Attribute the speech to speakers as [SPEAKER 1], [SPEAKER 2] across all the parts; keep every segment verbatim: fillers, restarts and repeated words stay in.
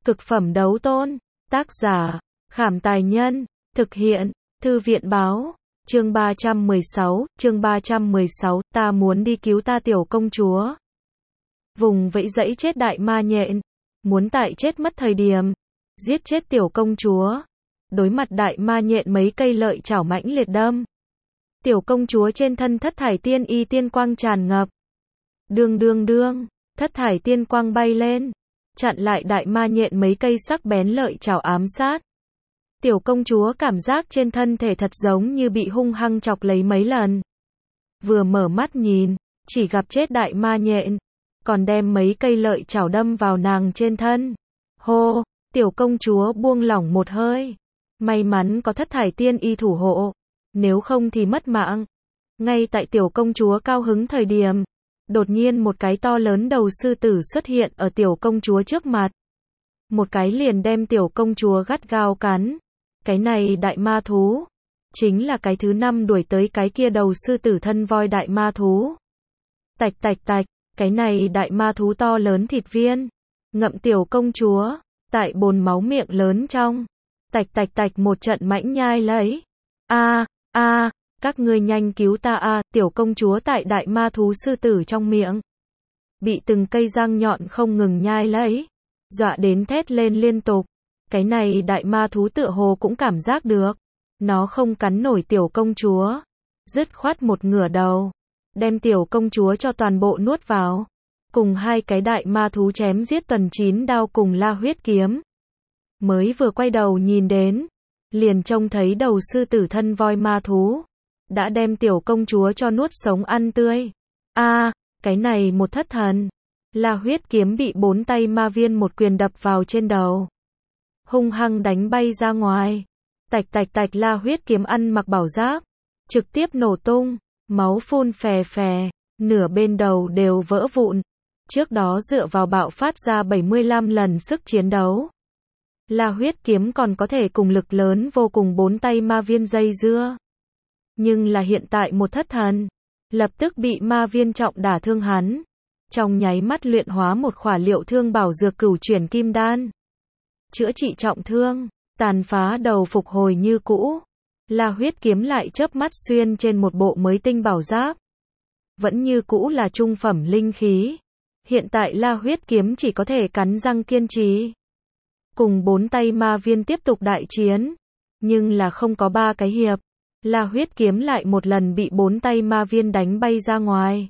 [SPEAKER 1] Cực phẩm đấu tôn. Tác giả, Khảm Tài Nhân. Thực hiện, Thư viện Báo. Chương ba trăm mười sáu, chương ba trăm mười sáu, ta muốn đi cứu ta tiểu công chúa. Vùng vẫy dẫy chết đại ma nhện. Muốn tại chết mất thời điểm. Giết chết tiểu công chúa. Đối mặt đại ma nhện mấy cây lợi chảo mãnh liệt đâm. Tiểu công chúa trên thân thất thải tiên y tiên quang tràn ngập. Đương đương đương, thất thải tiên quang bay lên. Chặn lại đại ma nhện mấy cây sắc bén lợi chảo ám sát. Tiểu công chúa cảm giác trên thân thể thật giống như bị hung hăng chọc lấy mấy lần. Vừa mở mắt nhìn, chỉ gặp chết đại ma nhện. Còn đem mấy cây lợi chảo đâm vào nàng trên thân. Hô, tiểu công chúa buông lỏng một hơi. May mắn có thất thải tiên y thủ hộ. Nếu không thì mất mạng. Ngay tại tiểu công chúa cao hứng thời điểm. Đột nhiên một cái to lớn đầu sư tử xuất hiện ở tiểu công chúa trước mặt. Một cái liền đem tiểu công chúa gắt gao cắn. Cái này đại ma thú. Chính là cái thứ năm đuổi tới cái kia đầu sư tử thân voi đại ma thú. Tạch tạch tạch, cái này đại ma thú to lớn thịt viên. Ngậm tiểu công chúa. Tại bồn máu miệng lớn trong. Tạch tạch tạch một trận mãnh nhai lấy. A, a, các ngươi nhanh cứu ta a, tiểu công chúa tại đại ma thú sư tử trong miệng. Bị từng cây răng nhọn không ngừng nhai lấy. Dọa đến thét lên liên tục. Cái này đại ma thú tựa hồ cũng cảm giác được. Nó không cắn nổi tiểu công chúa. Dứt khoát một ngửa đầu. Đem tiểu công chúa cho toàn bộ nuốt vào. Cùng hai cái đại ma thú chém giết tuần chín đao cùng la huyết kiếm. Mới vừa quay đầu nhìn đến. Liền trông thấy đầu sư tử thân voi ma thú. Đã đem tiểu công chúa cho nuốt sống ăn tươi. A, cái này một thất thần. La huyết kiếm bị bốn tay ma viên một quyền đập vào trên đầu. Hung hăng đánh bay ra ngoài. Tạch tạch tạch la huyết kiếm ăn mặc bảo giáp. Trực tiếp nổ tung. Máu phun phè phè. Nửa bên đầu đều vỡ vụn. Trước đó dựa vào bạo phát ra bảy mươi lăm lần sức chiến đấu. La huyết kiếm còn có thể cùng lực lớn vô cùng bốn tay ma viên dây dưa. Nhưng là hiện tại một thất thần. Lập tức bị ma viên trọng đả thương hắn. Trong nháy mắt luyện hóa một khỏa liệu thương bảo dược cửu chuyển kim đan. Chữa trị trọng thương. Tàn phá đầu phục hồi như cũ. La huyết kiếm lại chớp mắt xuyên trên một bộ mới tinh bảo giáp. Vẫn như cũ là trung phẩm linh khí. Hiện tại la huyết kiếm chỉ có thể cắn răng kiên trì. Cùng bốn tay ma viên tiếp tục đại chiến. Nhưng là không có ba cái hiệp. La huyết kiếm lại một lần bị bốn tay ma viên đánh bay ra ngoài.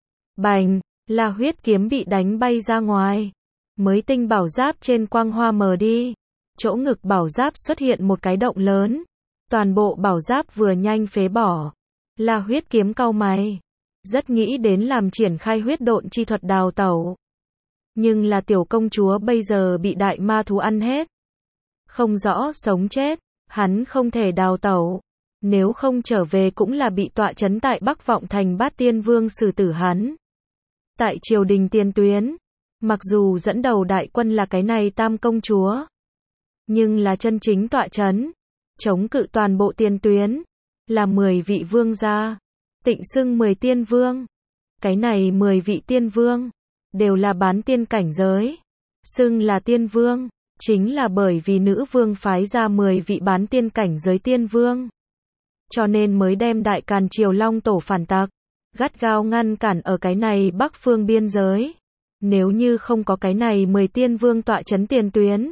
[SPEAKER 1] Bành, la huyết kiếm bị đánh bay ra ngoài. Mới tinh bảo giáp trên quang hoa mờ đi. Chỗ ngực bảo giáp xuất hiện một cái động lớn. Toàn bộ bảo giáp vừa nhanh phế bỏ. La huyết kiếm cau mày. Rất nghĩ đến làm triển khai huyết độn chi thuật đào tẩu. Nhưng là tiểu công chúa bây giờ bị đại ma thú ăn hết. Không rõ sống chết. Hắn không thể đào tẩu. Nếu không trở về cũng là bị tọa chấn tại Bắc Vọng Thành Bát Tiên Vương xử tử hắn. Tại triều đình tiền tuyến. Mặc dù dẫn đầu đại quân là cái này tam công chúa. Nhưng là chân chính tọa chấn. Chống cự toàn bộ tiền tuyến. Là mười vị vương gia. Tịnh xưng mười tiên vương. Cái này mười vị tiên vương. Đều là bán tiên cảnh giới. Xưng là tiên vương. Chính là bởi vì nữ vương phái ra mười vị bán tiên cảnh giới tiên vương. Cho nên mới đem đại càn triều long tổ phản tặc. Gắt gao ngăn cản ở cái này bắc phương biên giới. Nếu như không có cái này mười tiên vương tọa chấn tiền tuyến.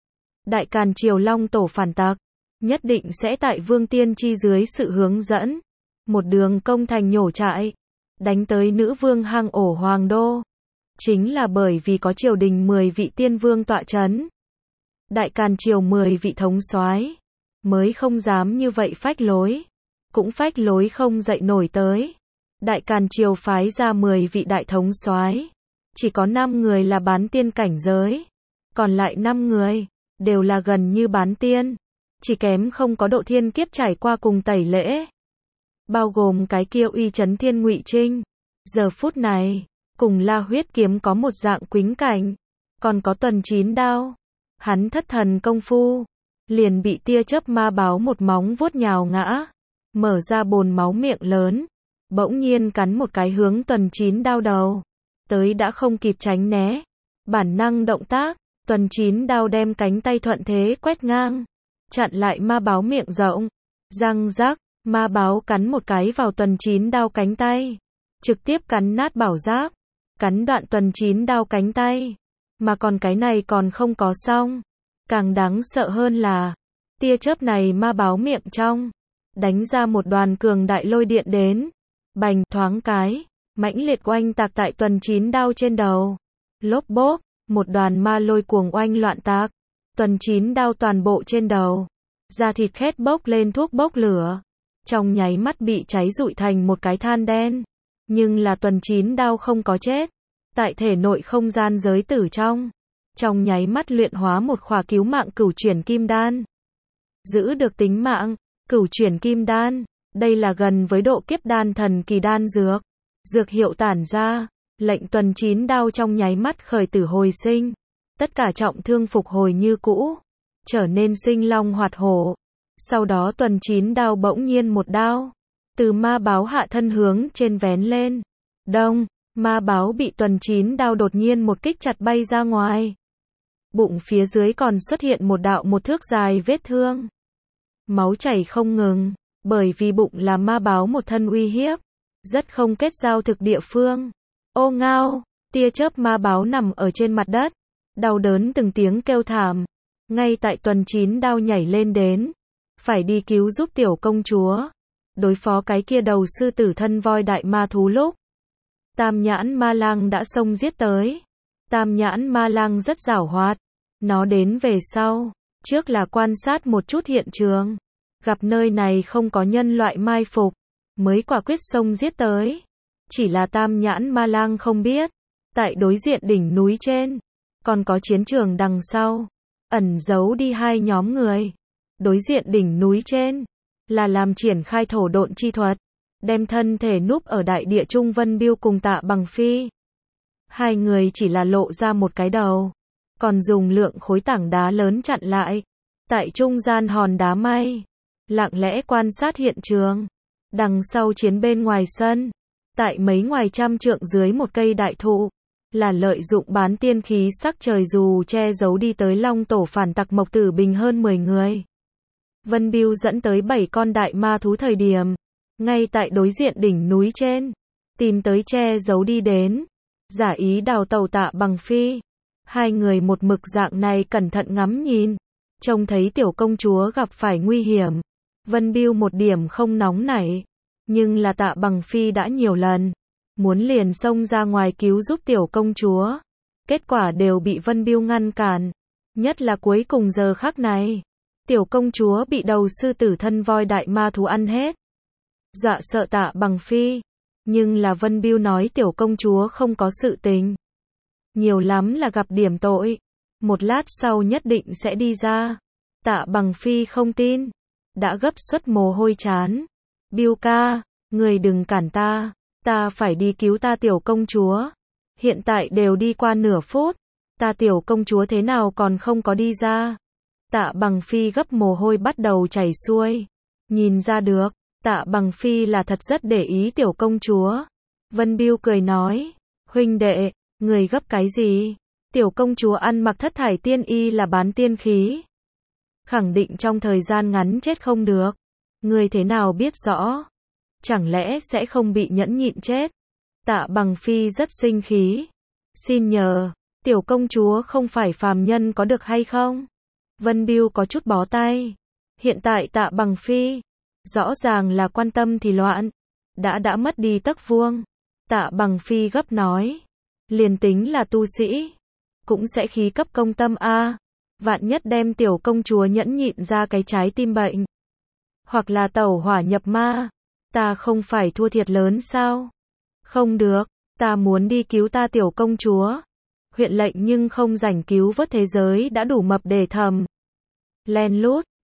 [SPEAKER 1] Đại càn triều long tổ phản tặc. Nhất định sẽ tại vương tiên chi dưới sự hướng dẫn. Một đường công thành nhổ trại. Đánh tới nữ vương hang ổ hoàng đô. Chính là bởi vì có triều đình mười vị tiên vương tọa chấn. Đại càn triều mười vị thống soái mới không dám như vậy phách lối. Cũng phách lối không dậy nổi tới. Đại càn triều phái ra mười vị đại thống soái. Chỉ có năm người là bán tiên cảnh giới. Còn lại năm người, đều là gần như bán tiên. Chỉ kém không có độ thiên kiếp trải qua cùng tẩy lễ. Bao gồm cái kia uy chấn thiên Ngụy Trinh. Giờ phút này, cùng la huyết kiếm có một dạng quýnh cảnh. Còn có tuần chín đao. Hắn thất thần công phu. Liền bị tia chớp ma báo một móng vuốt nhào ngã. Mở ra bồn máu miệng lớn. Bỗng nhiên cắn một cái hướng tuần chín đao đầu. Tới đã không kịp tránh né. Bản năng động tác. Tuần Chín Đao đem cánh tay thuận thế quét ngang, chặn lại ma báo miệng rộng. Răng rắc, ma báo cắn một cái vào Tuần Chín Đao cánh tay, trực tiếp cắn nát bảo giáp, cắn đoạn Tuần Chín Đao cánh tay. Mà còn cái này còn không có xong, càng đáng sợ hơn là, tia chớp này ma báo miệng trong, đánh ra một đoàn cường đại lôi điện đến, bành, thoáng cái, mãnh liệt oanh tạc tại Tuần Chín Đao trên đầu. Lốp bốp, một đoàn ma lôi cuồng oanh loạn tạc, Tuần Chín Đao toàn bộ trên đầu, da thịt khét bốc lên thuốc bốc lửa, trong nháy mắt bị cháy rụi thành một cái than đen. Nhưng là Tuần Chín Đao không có chết, tại thể nội không gian giới tử trong, trong nháy mắt luyện hóa một khỏa cứu mạng cửu chuyển kim đan. Giữ được tính mạng, cửu chuyển kim đan, đây là gần với độ kiếp đan thần kỳ đan dược. Dược hiệu tản ra, lệnh Tuần Chín Đao trong nháy mắt khởi tử hồi sinh, tất cả trọng thương phục hồi như cũ, trở nên sinh long hoạt hổ. Sau đó Tuần Chín Đao bỗng nhiên một đao, từ ma báo hạ thân hướng trên vén lên. Đông, ma báo bị Tuần Chín Đao đột nhiên một kích chặt bay ra ngoài. Bụng phía dưới còn xuất hiện một đạo một thước dài vết thương. Máu chảy không ngừng, bởi vì bụng là ma báo một thân uy hiếp, rất không kết giao thực địa phương. Ô ngao, tia chớp ma báo nằm ở trên mặt đất, đau đớn từng tiếng kêu thảm. Ngay tại Tuần Chín Đao nhảy lên đến, phải đi cứu giúp tiểu công chúa, đối phó cái kia đầu sư tử thân voi đại ma thú lúc, Tam nhãn ma lang đã xông giết tới. Tam nhãn ma lang rất giảo hoạt, nó đến về sau, trước là quan sát một chút hiện trường, gặp nơi này không có nhân loại mai phục, mới quả quyết xông giết tới. Chỉ là Tam nhãn ma lang không biết, tại đối diện đỉnh núi trên, còn có chiến trường đằng sau, ẩn giấu đi hai nhóm người. Đối diện đỉnh núi trên, là làm triển khai thổ độn chi thuật, đem thân thể núp ở đại địa trung Vân Biêu cùng Tạ Bằng Phi. Hai người chỉ là lộ ra một cái đầu, còn dùng lượng khối tảng đá lớn chặn lại. Tại trung gian hòn đá may, lặng lẽ quan sát hiện trường. Đằng sau chiến bên ngoài sân, tại mấy ngoài trăm trượng dưới một cây đại thụ, là lợi dụng bán tiên khí sắc trời dù che giấu đi tới Long Tổ phản tặc Mộc Tử Bình hơn mười người. Vân Biêu dẫn tới bảy con đại ma thú thời điểm, ngay tại đối diện đỉnh núi trên, tìm tới che giấu đi đến, giả ý đào tẩu Tạ Bằng Phi. Hai người một mực dạng này cẩn thận ngắm nhìn, trông thấy tiểu công chúa gặp phải nguy hiểm. Vân Biêu một điểm không nóng nảy, nhưng là Tạ Bằng Phi đã nhiều lần muốn liền xông ra ngoài cứu giúp tiểu công chúa, kết quả đều bị Vân Biêu ngăn cản. Nhất là cuối cùng giờ khắc này, tiểu công chúa bị đầu sư tử thân voi đại ma thú ăn hết, dọa sợ Tạ Bằng Phi. Nhưng là Vân Biêu nói tiểu công chúa không có sự tình, nhiều lắm là gặp điểm tội, một lát sau nhất định sẽ đi ra. Tạ Bằng Phi không tin, đã gấp suất mồ hôi chán. Biêu ca, người đừng cản ta, ta phải đi cứu ta tiểu công chúa. Hiện tại đều đi qua nửa phút, ta tiểu công chúa thế nào còn không có đi ra. Tạ Bằng Phi gấp mồ hôi bắt đầu chảy xuôi. Nhìn ra được, Tạ Bằng Phi là thật rất để ý tiểu công chúa. Vân Biêu cười nói, huynh đệ, người gấp cái gì? Tiểu công chúa ăn mặc thất thải tiên y là bán tiên khí, khẳng định trong thời gian ngắn chết không được. Người thế nào biết rõ? Chẳng lẽ sẽ không bị nhẫn nhịn chết? Tạ Bằng Phi rất sinh khí. Xin nhờ, tiểu công chúa không phải phàm nhân có được hay không? Vân Biêu có chút bó tay. Hiện tại Tạ Bằng Phi, rõ ràng là quan tâm thì loạn, đã đã mất đi tấc vuông. Tạ Bằng Phi gấp nói, liền tính là tu sĩ, cũng sẽ khí cấp công tâm a. Vạn nhất đem tiểu công chúa nhẫn nhịn ra cái trái tim bệnh, hoặc là tẩu hỏa nhập ma, ta không phải thua thiệt lớn sao? Không được, ta muốn đi cứu ta tiểu công chúa. Huyện lệnh nhưng không rảnh cứu vớt thế giới đã đủ mập để thầm. Len lút,